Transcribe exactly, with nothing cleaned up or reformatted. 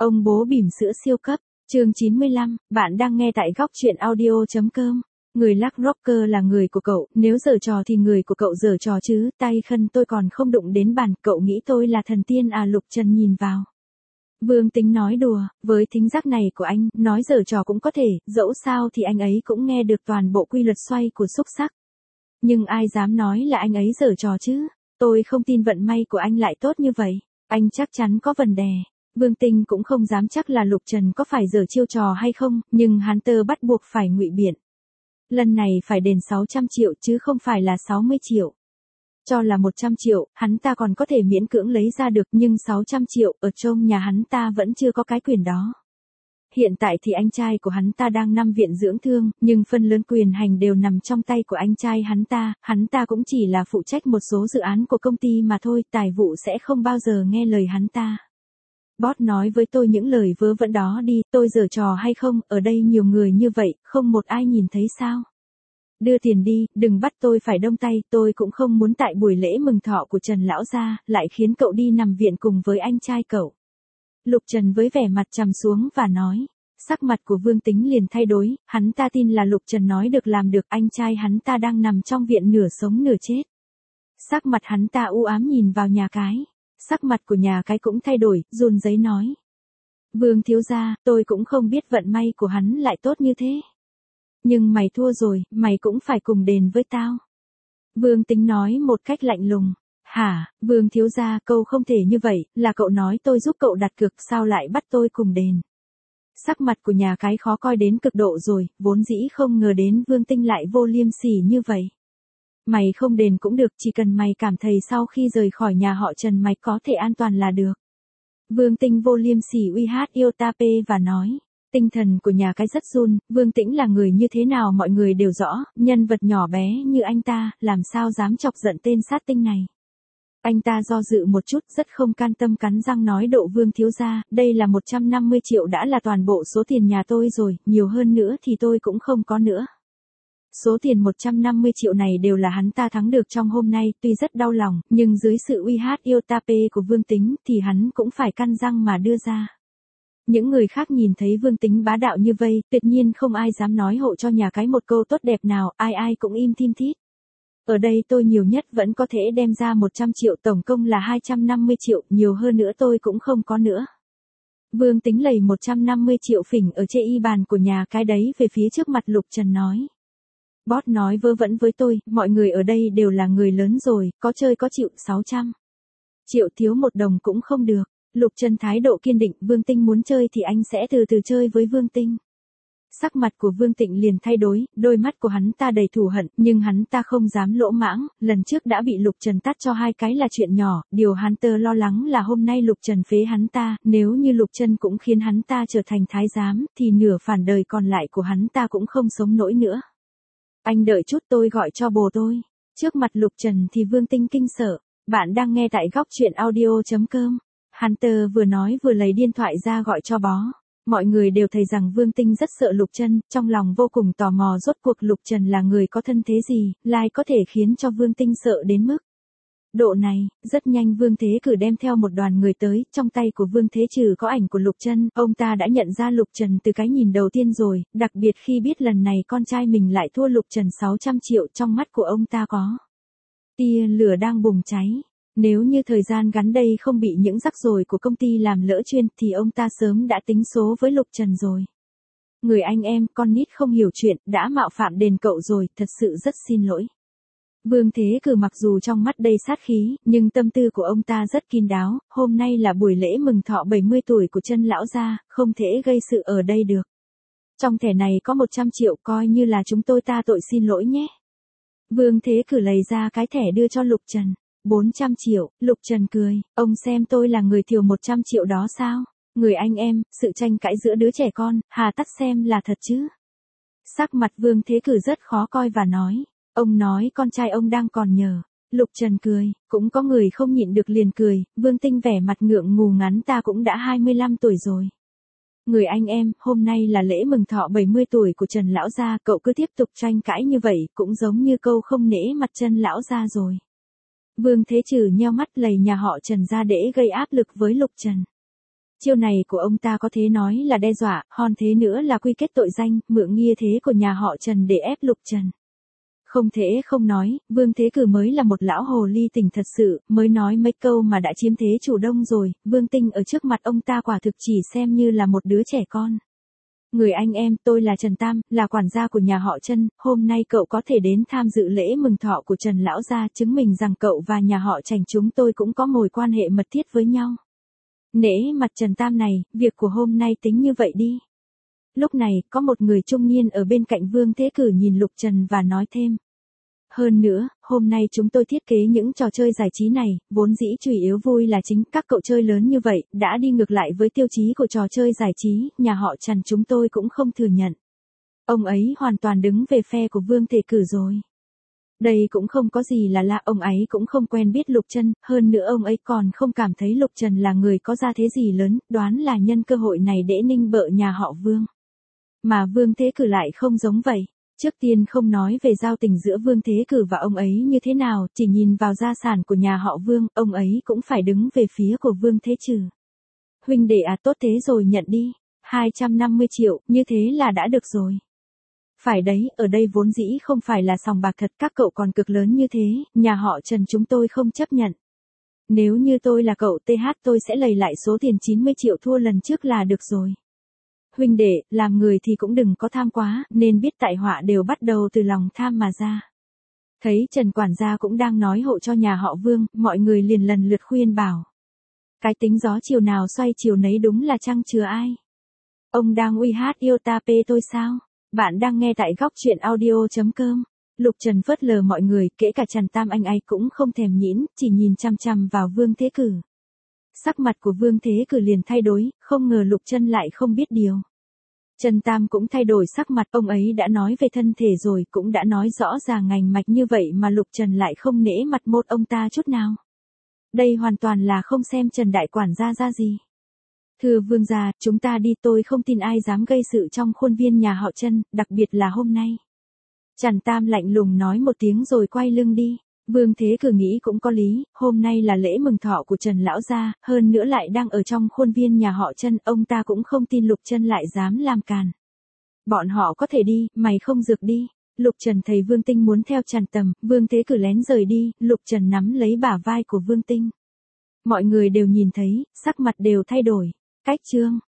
Ông bố bỉm sữa siêu cấp, chương chín mươi lăm, bạn đang nghe tại góc truyện audio.com. Người lắc rocker là người của cậu, nếu giở trò thì người của cậu giở trò chứ, tay khân tôi còn không đụng đến bàn, cậu nghĩ tôi là thần tiên à? Lục Trần nhìn vào. Vương Tính nói đùa, với thính giác này của anh, nói giở trò cũng có thể, dẫu sao thì anh ấy cũng nghe được toàn bộ quy luật xoay của xúc xắc. Nhưng ai dám nói là anh ấy giở trò chứ, tôi không tin vận may của anh lại tốt như vậy, anh chắc chắn có vấn đề. Vương Tinh cũng không dám chắc là Lục Trần có phải giở chiêu trò hay không, nhưng hắn tơ bắt buộc phải ngụy biện. Lần này phải đền sáu trăm triệu chứ không phải là sáu mươi triệu. Cho là một trăm triệu, hắn ta còn có thể miễn cưỡng lấy ra được, nhưng sáu trăm triệu, ở trong nhà hắn ta vẫn chưa có cái quyền đó. Hiện tại thì anh trai của hắn ta đang nằm viện dưỡng thương, nhưng phần lớn quyền hành đều nằm trong tay của anh trai hắn ta, hắn ta cũng chỉ là phụ trách một số dự án của công ty mà thôi, tài vụ sẽ không bao giờ nghe lời hắn ta. Boss nói với tôi những lời vớ vẩn đó đi, tôi giở trò hay không, ở đây nhiều người như vậy, không một ai nhìn thấy sao. Đưa tiền đi, đừng bắt tôi phải đông tay, tôi cũng không muốn tại buổi lễ mừng thọ của Trần lão gia, lại khiến cậu đi nằm viện cùng với anh trai cậu. Lục Trần với vẻ mặt trầm xuống và nói, sắc mặt của Vương Tính liền thay đổi, hắn ta tin là Lục Trần nói được làm được, anh trai hắn ta đang nằm trong viện nửa sống nửa chết. Sắc mặt hắn ta u ám nhìn vào nhà cái. Sắc mặt của nhà cái cũng thay đổi, run rẩy nói. Vương thiếu gia, tôi cũng không biết vận may của hắn lại tốt như thế. Nhưng mày thua rồi, mày cũng phải cùng đền với tao. Vương Tính nói một cách lạnh lùng. Hả, Vương thiếu gia, câu không thể như vậy, là cậu nói tôi giúp cậu đặt cược, sao lại bắt tôi cùng đền. Sắc mặt của nhà cái khó coi đến cực độ rồi, vốn dĩ không ngờ đến Vương Tinh lại vô liêm sỉ như vậy. Mày không đền cũng được, chỉ cần mày cảm thấy sau khi rời khỏi nhà họ Trần mày có thể an toàn là được. Vương Tinh vô liêm sỉ uy hát yêu Tape và nói. Tinh thần của nhà cái rất run, Vương Tĩnh là người như thế nào mọi người đều rõ, nhân vật nhỏ bé như anh ta, làm sao dám chọc giận tên sát tinh này. Anh ta do dự một chút, rất không can tâm cắn răng nói, độ Vương thiếu gia, đây là một trăm năm mươi triệu đã là toàn bộ số tiền nhà tôi rồi, nhiều hơn nữa thì tôi cũng không có nữa. Số tiền một trăm năm mươi triệu này đều là hắn ta thắng được trong hôm nay, tuy rất đau lòng, nhưng dưới sự uy hát yêu Tape của Vương Tính thì hắn cũng phải căn răng mà đưa ra. Những người khác nhìn thấy Vương Tính bá đạo như vây, tuyệt nhiên không ai dám nói hộ cho nhà cái một câu tốt đẹp nào, ai ai cũng im thim thít. Ở đây tôi nhiều nhất vẫn có thể đem ra một trăm triệu, tổng công là hai trăm năm mươi triệu, nhiều hơn nữa tôi cũng không có nữa. Vương Tính lầy một trăm năm mươi triệu phỉnh ở trên y bàn của nhà cái đấy về phía trước mặt Lục Trần nói. Boss nói vớ vẩn với tôi, mọi người ở đây đều là người lớn rồi, có chơi có chịu, sáu trăm triệu thiếu một đồng cũng không được. Lục Trần thái độ kiên định, Vương Tinh muốn chơi thì anh sẽ từ từ chơi với Vương Tinh. Sắc mặt của Vương Tịnh liền thay đổi, đôi mắt của hắn ta đầy thù hận, nhưng hắn ta không dám lỗ mãng, lần trước đã bị Lục Trần tát cho hai cái là chuyện nhỏ, điều hắn tơ lo lắng là hôm nay Lục Trần phế hắn ta, nếu như Lục Trần cũng khiến hắn ta trở thành thái giám, thì nửa phản đời còn lại của hắn ta cũng không sống nổi nữa. Anh đợi chút, tôi gọi cho bồ tôi. Trước mặt Lục Trần thì Vương Tinh kinh sợ. Bạn đang nghe tại góc truyện audio.com. Hunter vừa nói vừa lấy điện thoại ra gọi cho bó. Mọi người đều thấy rằng Vương Tinh rất sợ Lục Trần, trong lòng vô cùng tò mò rốt cuộc Lục Trần là người có thân thế gì, lại có thể khiến cho Vương Tinh sợ đến mức độ này. Rất nhanh Vương Thế Cử đem theo một đoàn người tới, trong tay của Vương Thế Trừ có ảnh của Lục Trần, ông ta đã nhận ra Lục Trần từ cái nhìn đầu tiên rồi, đặc biệt khi biết lần này con trai mình lại thua Lục Trần sáu trăm triệu, trong mắt của ông ta có tia lửa đang bùng cháy. Nếu như thời gian gắn đây không bị những rắc rối của công ty làm lỡ chuyên thì ông ta sớm đã tính số với Lục Trần rồi. Người anh em, con nít không hiểu chuyện, đã mạo phạm đền cậu rồi, thật sự rất xin lỗi. Vương Thế Cử mặc dù trong mắt đầy sát khí, nhưng tâm tư của ông ta rất kín đáo, hôm nay là buổi lễ mừng thọ bảy mươi tuổi của Trần lão gia, không thể gây sự ở đây được. Trong thẻ này có một trăm triệu, coi như là chúng tôi ta tội xin lỗi nhé. Vương Thế Cử lấy ra cái thẻ đưa cho Lục Trần. bốn trăm triệu, Lục Trần cười, ông xem tôi là người thiểu một trăm triệu đó sao? Người anh em, sự tranh cãi giữa đứa trẻ con, hà tất xem là thật chứ? Sắc mặt Vương Thế Cử rất khó coi và nói, ông nói con trai ông đang còn nhờ. Lục Trần cười, cũng có người không nhịn được liền cười, Vương Tinh vẻ mặt ngượng ngù ngắn, ta cũng đã hai mươi lăm tuổi rồi. Người anh em, hôm nay là lễ mừng thọ bảy mươi tuổi của Trần lão gia, cậu cứ tiếp tục tranh cãi như vậy, cũng giống như câu không nể mặt Trần lão gia rồi. Vương Thế Trừ nheo mắt lầy nhà họ Trần ra để gây áp lực với Lục Trần. Chiêu này của ông ta có thể nói là đe dọa, hon thế nữa là quy kết tội danh, mượn nghia thế của nhà họ Trần để ép Lục Trần. Không thể không nói, Vương Thế Cử mới là một lão hồ ly tỉnh thật sự, mới nói mấy câu mà đã chiếm thế chủ đông rồi, Vương Tinh ở trước mặt ông ta quả thực chỉ xem như là một đứa trẻ con. Người anh em, tôi là Trần Tam, là quản gia của nhà họ Trần, hôm nay cậu có thể đến tham dự lễ mừng thọ của Trần lão gia, chứng minh rằng cậu và nhà họ Trành chúng tôi cũng có mối quan hệ mật thiết với nhau. Nể mặt Trần Tam này, việc của hôm nay tính như vậy đi. Lúc này, có một người trung niên ở bên cạnh Vương Thế Cử nhìn Lục Trần và nói thêm. Hơn nữa, hôm nay chúng tôi thiết kế những trò chơi giải trí này, vốn dĩ chủ yếu vui là chính, các cậu chơi lớn như vậy, đã đi ngược lại với tiêu chí của trò chơi giải trí, nhà họ Trần chúng tôi cũng không thừa nhận. Ông ấy hoàn toàn đứng về phe của Vương Thế Cử rồi. Đây cũng không có gì là lạ, ông ấy cũng không quen biết Lục Trần, hơn nữa ông ấy còn không cảm thấy Lục Trần là người có gia thế gì lớn, đoán là nhân cơ hội này để ninh bợ nhà họ Vương. Mà Vương Thế Cử lại không giống vậy. Trước tiên không nói về giao tình giữa Vương Thế Cử và ông ấy như thế nào, chỉ nhìn vào gia sản của nhà họ Vương, ông ấy cũng phải đứng về phía của Vương Thế Trừ. Huynh đệ à, tốt thế rồi, nhận đi, hai trăm năm mươi triệu, như thế là đã được rồi. Phải đấy, ở đây vốn dĩ không phải là sòng bạc thật, các cậu còn cực lớn như thế, nhà họ Trần chúng tôi không chấp nhận. Nếu như tôi là cậu tê hát tôi sẽ lầy lại số tiền chín mươi triệu thua lần trước là được rồi. Huynh đệ, làm người thì cũng đừng có tham quá, nên biết tại họa đều bắt đầu từ lòng tham mà ra. Thấy Trần quản gia cũng đang nói hộ cho nhà họ Vương, mọi người liền lần lượt khuyên bảo. Cái tính gió chiều nào xoay chiều nấy đúng là chăng chừa ai. Ông đang uy hát yêu ta pê tôi sao? Bạn đang nghe tại góc truyện audio chấm com. Lục Trần phớt lờ mọi người, kể cả Trần Tam anh ấy cũng không thèm nhĩn, chỉ nhìn chăm chăm vào Vương Thế Cử. Sắc mặt của Vương Thế Cử liền thay đổi, không ngờ Lục Trần lại không biết điều. Trần Tam cũng thay đổi sắc mặt, ông ấy đã nói về thân thể rồi, cũng đã nói rõ ràng ngành mạch như vậy mà Lục Trần lại không nể mặt một ông ta chút nào. Đây hoàn toàn là không xem Trần đại quản gia ra gì. Thưa Vương gia, chúng ta đi, tôi không tin ai dám gây sự trong khuôn viên nhà họ Trần, đặc biệt là hôm nay. Trần Tam lạnh lùng nói một tiếng rồi quay lưng đi. Vương Thế Cử nghĩ cũng có lý, hôm nay là lễ mừng thọ của Trần lão gia, hơn nữa lại đang ở trong khuôn viên nhà họ Trần, ông ta cũng không tin Lục Trần lại dám làm càn. Bọn họ có thể đi, mày không dược đi. Lục Trần thấy Vương Tinh muốn theo Trần Tầm, Vương Thế Cử lén rời đi, Lục Trần nắm lấy bả vai của Vương Tinh. Mọi người đều nhìn thấy, sắc mặt đều thay đổi. Cách chương